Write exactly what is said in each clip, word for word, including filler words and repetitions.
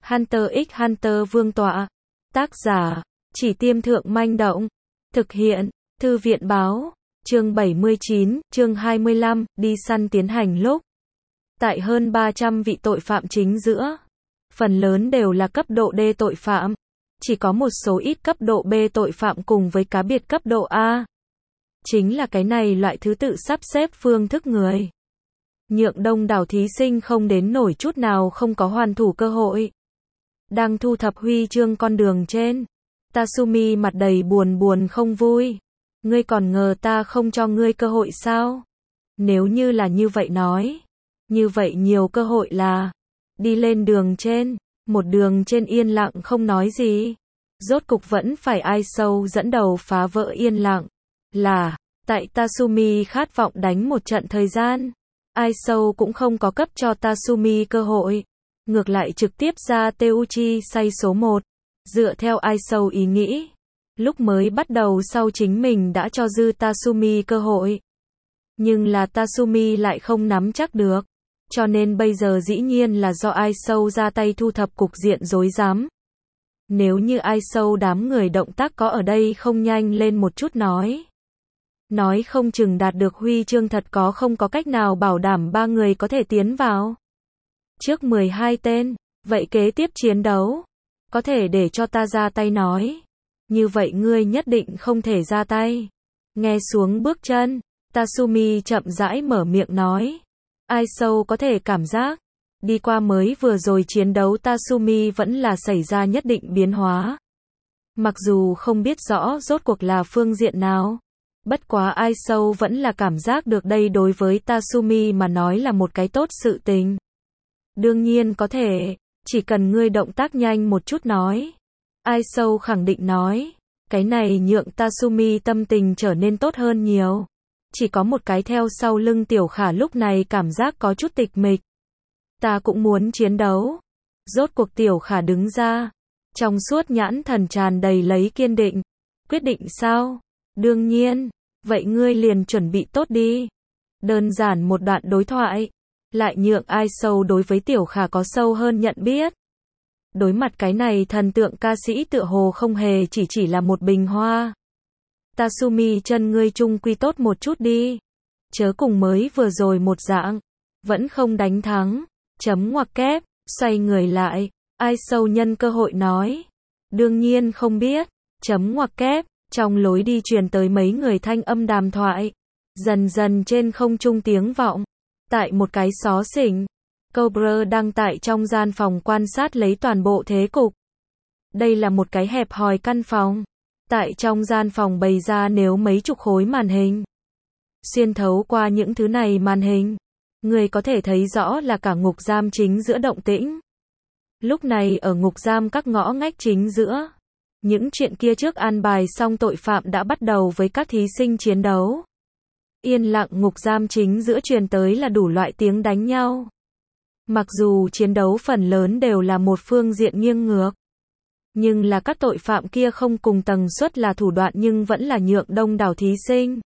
Hunter x Hunter Vương tọa. Tác giả, Chỉ Tiêm Thượng Manh Động. Thực hiện, Thư viện Báo. Chương bảy mươi chín, chương hai mươi lăm, đi săn tiến hành lúc. Tại hơn ba trăm vị tội phạm chính giữa, phần lớn đều là cấp độ D tội phạm. Chỉ có một số ít cấp độ B tội phạm cùng với cá biệt cấp độ A. Chính là cái này loại thứ tự sắp xếp phương thức người. Nhượng đông đảo thí sinh không đến nổi chút nào không có hoàn thủ cơ hội. Đang thu thập huy chương con đường trên, Tatsumi mặt đầy buồn buồn không vui. Ngươi còn ngờ ta không cho ngươi cơ hội sao? Nếu như là như vậy nói, như vậy nhiều cơ hội là đi lên đường trên, một đường trên yên lặng không nói gì. Rốt cục vẫn phải ai sâu dẫn đầu phá vỡ yên lặng. Là, tại Tatsumi khát vọng đánh một trận thời gian. Ai sâu cũng không có cấp cho Tatsumi cơ hội. Ngược lại trực tiếp ra Teuchi say số một. Dựa theo ai sâu ý nghĩ. Lúc mới bắt đầu sau chính mình đã cho dư Tatsumi cơ hội. Nhưng là Tatsumi lại không nắm chắc được. Cho nên bây giờ dĩ nhiên là do ai sâu ra tay thu thập cục diện rối rắm. Nếu như ai sâu đám người động tác có ở đây không nhanh lên một chút nói. Nói không chừng đạt được huy chương thật có không có cách nào bảo đảm ba người có thể tiến vào. Trước mười hai tên, vậy kế tiếp chiến đấu, có thể để cho ta ra tay nói. Như vậy ngươi nhất định không thể ra tay. Nghe xuống bước chân, Tatsumi chậm rãi mở miệng nói. Ai sâu có thể cảm giác, đi qua mới vừa rồi chiến đấu Tatsumi vẫn là xảy ra nhất định biến hóa. Mặc dù không biết rõ rốt cuộc là phương diện nào. Bất quá ai sâu vẫn là cảm giác được đây đối với Tatsumi mà nói là một cái tốt sự tình. Đương nhiên có thể, chỉ cần ngươi động tác nhanh một chút nói. Ai sâu khẳng định nói, cái này nhượng Tatsumi tâm tình trở nên tốt hơn nhiều. Chỉ có một cái theo sau lưng Tiểu Khả lúc này cảm giác có chút tịch mịch. Ta cũng muốn chiến đấu. Rốt cuộc Tiểu Khả đứng ra. Trong suốt nhãn thần tràn đầy lấy kiên định. Quyết định sao? Đương nhiên. Vậy ngươi liền chuẩn bị tốt đi. Đơn giản một đoạn đối thoại. Lại nhượng ai sâu đối với Tiểu Khả có sâu hơn nhận biết. Đối mặt cái này thần tượng ca sĩ tựa hồ không hề chỉ chỉ là một bình hoa. Tatsumi chân ngươi chung quy tốt một chút đi. Chớ cùng mới vừa rồi một dạng. Vẫn không đánh thắng. Chấm ngoặc kép. Xoay người lại. Ai sâu nhân cơ hội nói. Đương nhiên không biết. Chấm ngoặc kép. Trong lối đi truyền tới mấy người thanh âm đàm thoại. Dần dần trên không trung tiếng vọng. Tại một cái xó xỉnh. Cobra đang tại trong gian phòng quan sát lấy toàn bộ thế cục. Đây là một cái hẹp hòi căn phòng. Tại trong gian phòng bày ra nếu mấy chục khối màn hình. Xuyên thấu qua những thứ này màn hình. Người có thể thấy rõ là cả ngục giam chính giữa động tĩnh. Lúc này ở ngục giam các ngõ ngách chính giữa. Những chuyện kia trước an bài xong tội phạm đã bắt đầu với các thí sinh chiến đấu. Yên lặng ngục giam chính giữa truyền tới là đủ loại tiếng đánh nhau. Mặc dù chiến đấu phần lớn đều là một phương diện nghiêng ngược. Nhưng là các tội phạm kia không cùng tần suất là thủ đoạn nhưng vẫn là nhượng đông đảo thí sinh.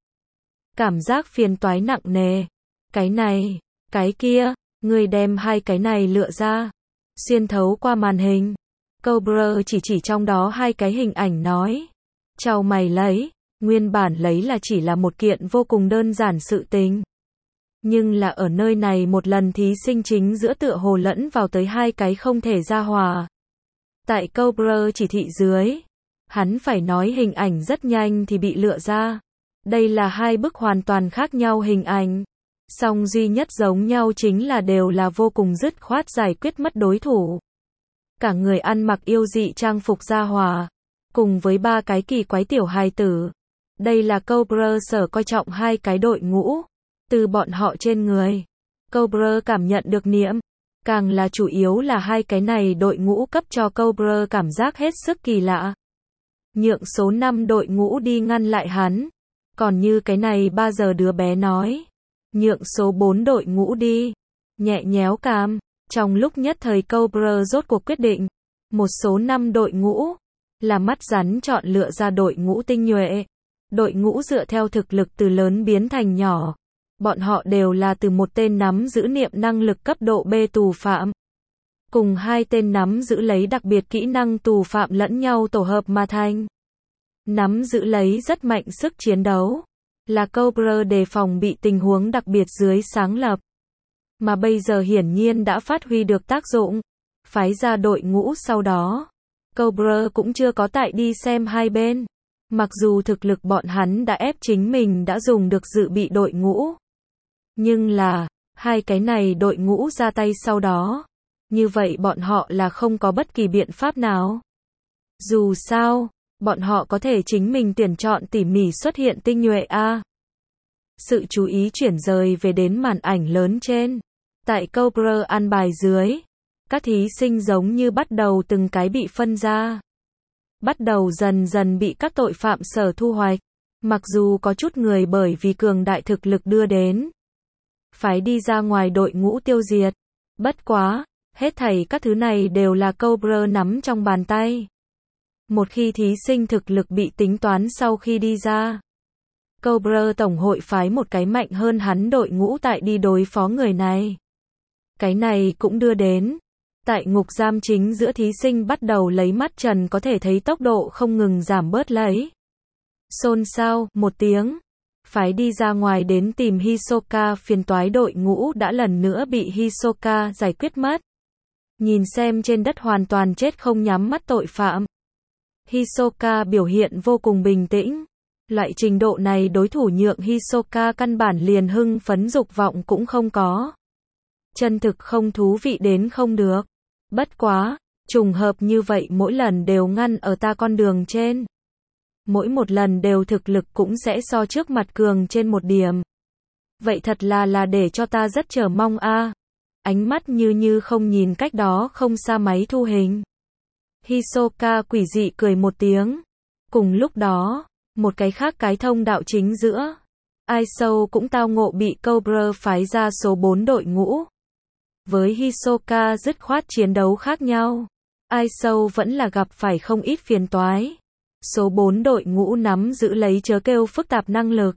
Cảm giác phiền toái nặng nề. Cái này, cái kia, người đem hai cái này lựa ra. Xuyên thấu qua màn hình. Cobra chỉ chỉ trong đó hai cái hình ảnh nói. Chào mày lấy, nguyên bản lấy là chỉ là một kiện vô cùng đơn giản sự tình. Nhưng là ở nơi này một lần thí sinh chính giữa tựa hồ lẫn vào tới hai cái không thể ra hòa. Tại Cobra chỉ thị dưới, hắn phải nói hình ảnh rất nhanh thì bị lựa ra. Đây là hai bức hoàn toàn khác nhau hình ảnh. Song duy nhất giống nhau chính là đều là vô cùng dứt khoát giải quyết mất đối thủ. Cả người ăn mặc yêu dị trang phục ra hòa. Cùng với ba cái kỳ quái tiểu hài tử. Đây là Cobra sở coi trọng hai cái đội ngũ. Từ bọn họ trên người. Cobra cảm nhận được niệm. Càng là chủ yếu là hai cái này đội ngũ cấp cho Cobra cảm giác hết sức kỳ lạ. Nhượng số năm đội ngũ đi ngăn lại hắn. Còn như cái này ba giờ đứa bé nói. Nhượng số bốn đội ngũ đi. Nhẹ nhéo cằm. Trong lúc nhất thời Cobra rốt cuộc quyết định. Một số năm đội ngũ. Là mắt rắn chọn lựa ra đội ngũ tinh nhuệ. Đội ngũ dựa theo thực lực từ lớn biến thành nhỏ. Bọn họ đều là từ một tên nắm giữ niệm năng lực cấp độ B tù phạm. cùng hai tên nắm giữ lấy đặc biệt kỹ năng tù phạm lẫn nhau tổ hợp mà thành. Nắm giữ lấy rất mạnh sức chiến đấu, là Cobra đề phòng bị tình huống đặc biệt dưới sáng lập. Mà bây giờ hiển nhiên đã phát huy được tác dụng, phái ra đội ngũ sau đó. Cobra cũng chưa có tại đi xem hai bên. Mặc dù thực lực bọn hắn đã ép chính mình đã dùng được dự bị đội ngũ. Nhưng là, hai cái này đội ngũ ra tay sau đó. Như vậy bọn họ là không có bất kỳ biện pháp nào. Dù sao, bọn họ có thể chính mình tuyển chọn tỉ mỉ xuất hiện tinh nhuệ a. Sự chú ý chuyển rời về đến màn ảnh lớn trên. Tại Cobra an bài dưới, các thí sinh giống như bắt đầu từng cái bị phân ra. Bắt đầu dần dần bị các tội phạm sở thu hoạch. Mặc dù có chút người bởi vì cường đại thực lực đưa đến, phải đi ra ngoài đội ngũ tiêu diệt. Bất quá, hết thảy các thứ này đều là Cobra nắm trong bàn tay. Một khi thí sinh thực lực bị tính toán sau khi đi ra, Cobra tổng hội phái một cái mạnh hơn hắn đội ngũ tại đi đối phó người này. Cái này cũng đưa đến, tại ngục giam chính giữa thí sinh bắt đầu lấy mắt trần có thể thấy tốc độ không ngừng giảm bớt lấy. Xôn xao, một tiếng. Phái đi ra ngoài đến tìm Hisoka, phiền toái đội ngũ đã lần nữa bị Hisoka giải quyết mất. Nhìn xem trên đất hoàn toàn chết không nhắm mắt tội phạm. Hisoka biểu hiện vô cùng bình tĩnh. Loại trình độ này đối thủ nhượng Hisoka căn bản liền hưng phấn dục vọng cũng không có. Chân thực không thú vị đến không được. Bất quá, trùng hợp như vậy mỗi lần đều ngăn ở ta con đường trên. Mỗi một lần đều thực lực cũng sẽ so trước mặt cường trên một điểm. Vậy thật là là để cho ta rất chờ mong a. Ánh mắt như như không nhìn cách đó không xa máy thu hình. Hisoka quỷ dị cười một tiếng. Cùng lúc đó, một cái khác cái thông đạo chính giữa, Aisou cũng tao ngộ bị Cobra phái ra số bốn đội ngũ. Với Hisoka dứt khoát chiến đấu khác nhau, Aisou vẫn là gặp phải không ít phiền toái. Số bốn đội ngũ nắm giữ lấy chớ kêu phức tạp năng lực.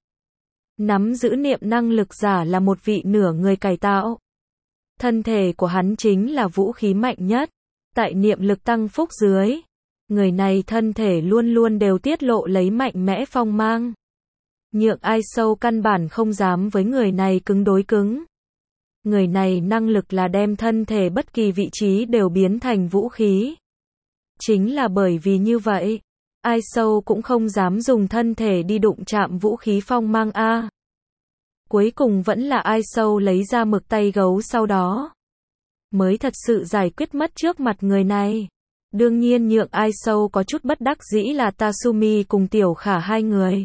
Nắm giữ niệm năng lực giả là một vị nửa người cải tạo. Thân thể của hắn chính là vũ khí mạnh nhất. Tại niệm lực tăng phúc dưới, người này thân thể luôn luôn đều tiết lộ lấy mạnh mẽ phong mang. Nhượng Aisou căn bản không dám với người này cứng đối cứng. Người này năng lực là đem thân thể bất kỳ vị trí đều biến thành vũ khí. Chính là bởi vì như vậy, Aisou cũng không dám dùng thân thể đi đụng chạm vũ khí phong mang a. Cuối cùng vẫn là Aisou lấy ra mực tay gấu sau đó, mới thật sự giải quyết mất trước mặt người này. Đương nhiên nhượng Aisou có chút bất đắc dĩ là Tatsumi cùng Tiểu Khả hai người.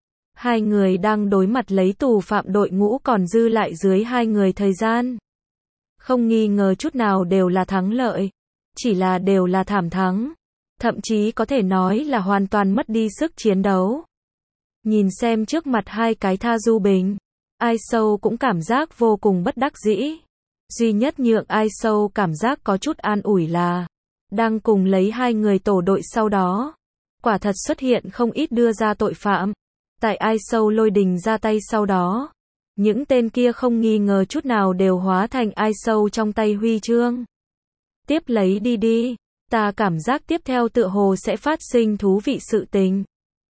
Hai người đang đối mặt lấy tù phạm đội ngũ còn dư lại dưới hai người thời gian. Không nghi ngờ chút nào đều là thắng lợi. Chỉ là đều là thảm thắng. Thậm chí có thể nói là hoàn toàn mất đi sức chiến đấu. Nhìn xem trước mặt hai cái Tha Du Bình, Aisou cũng cảm giác vô cùng bất đắc dĩ. Duy nhất nhượng Aisou cảm giác có chút an ủi là đang cùng lấy hai người tổ đội sau đó, quả thật xuất hiện không ít đưa ra tội phạm. Tại Aisou lôi đình ra tay sau đó, những tên kia không nghi ngờ chút nào đều hóa thành Aisou trong tay huy chương. Tiếp lấy đi đi, ta cảm giác tiếp theo tựa hồ sẽ phát sinh thú vị sự tình.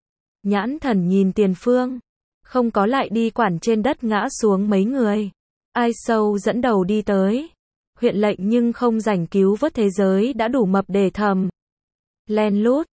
Nhãn Thần nhìn tiền phương, không có lại đi quản trên đất ngã xuống mấy người. Aisou dẫn đầu đi tới. Huyện lệnh nhưng không rảnh cứu vớt thế giới đã đủ mập để thầm. Len lút,